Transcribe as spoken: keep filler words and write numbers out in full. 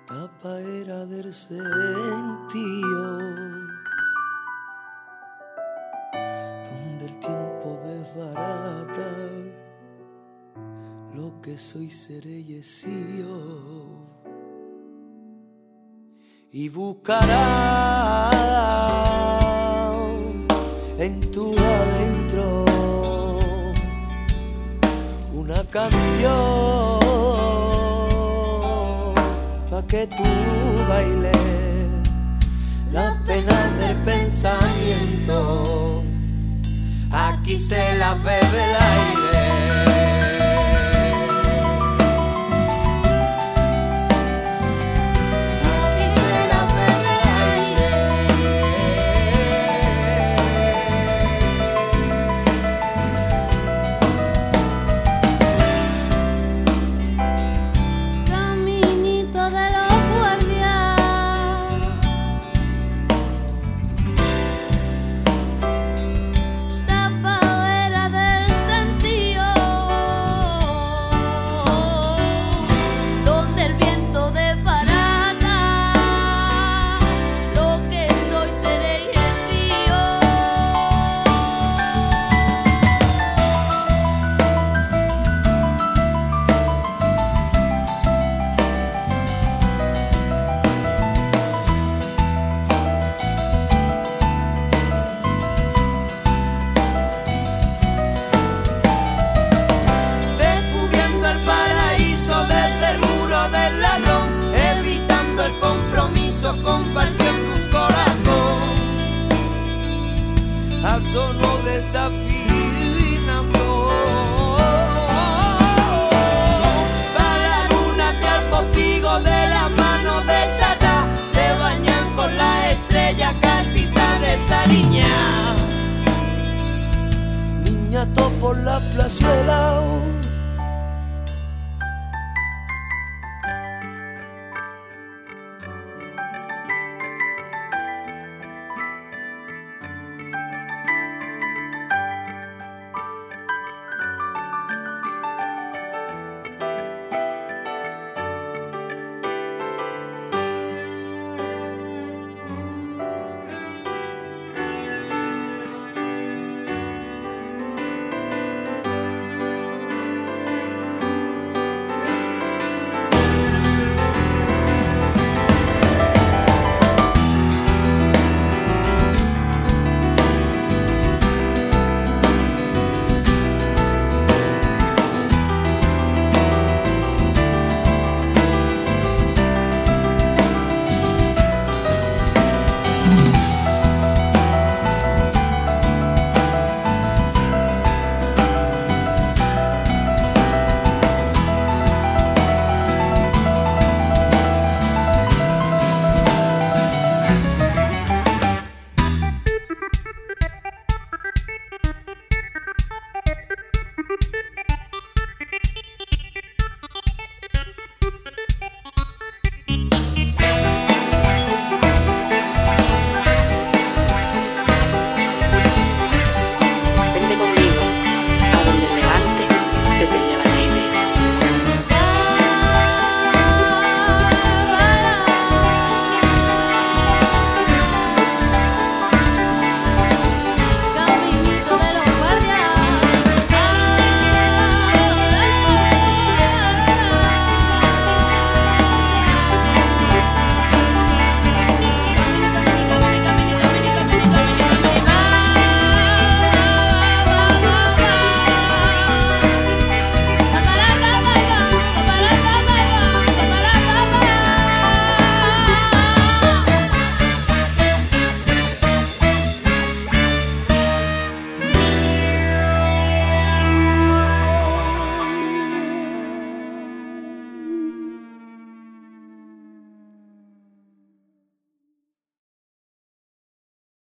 tapa era del sentido, donde el tiempo desbarata lo que soy, seré y he sido, y buscará en tu adentro una canción pa' que tú bailes la pena del pensamiento. Aquí se la bebe el aire. Desafinando para la luna que al postigo de la mano desata se bañan con las estrellas, casita desaliñada. Niñato por la plazuela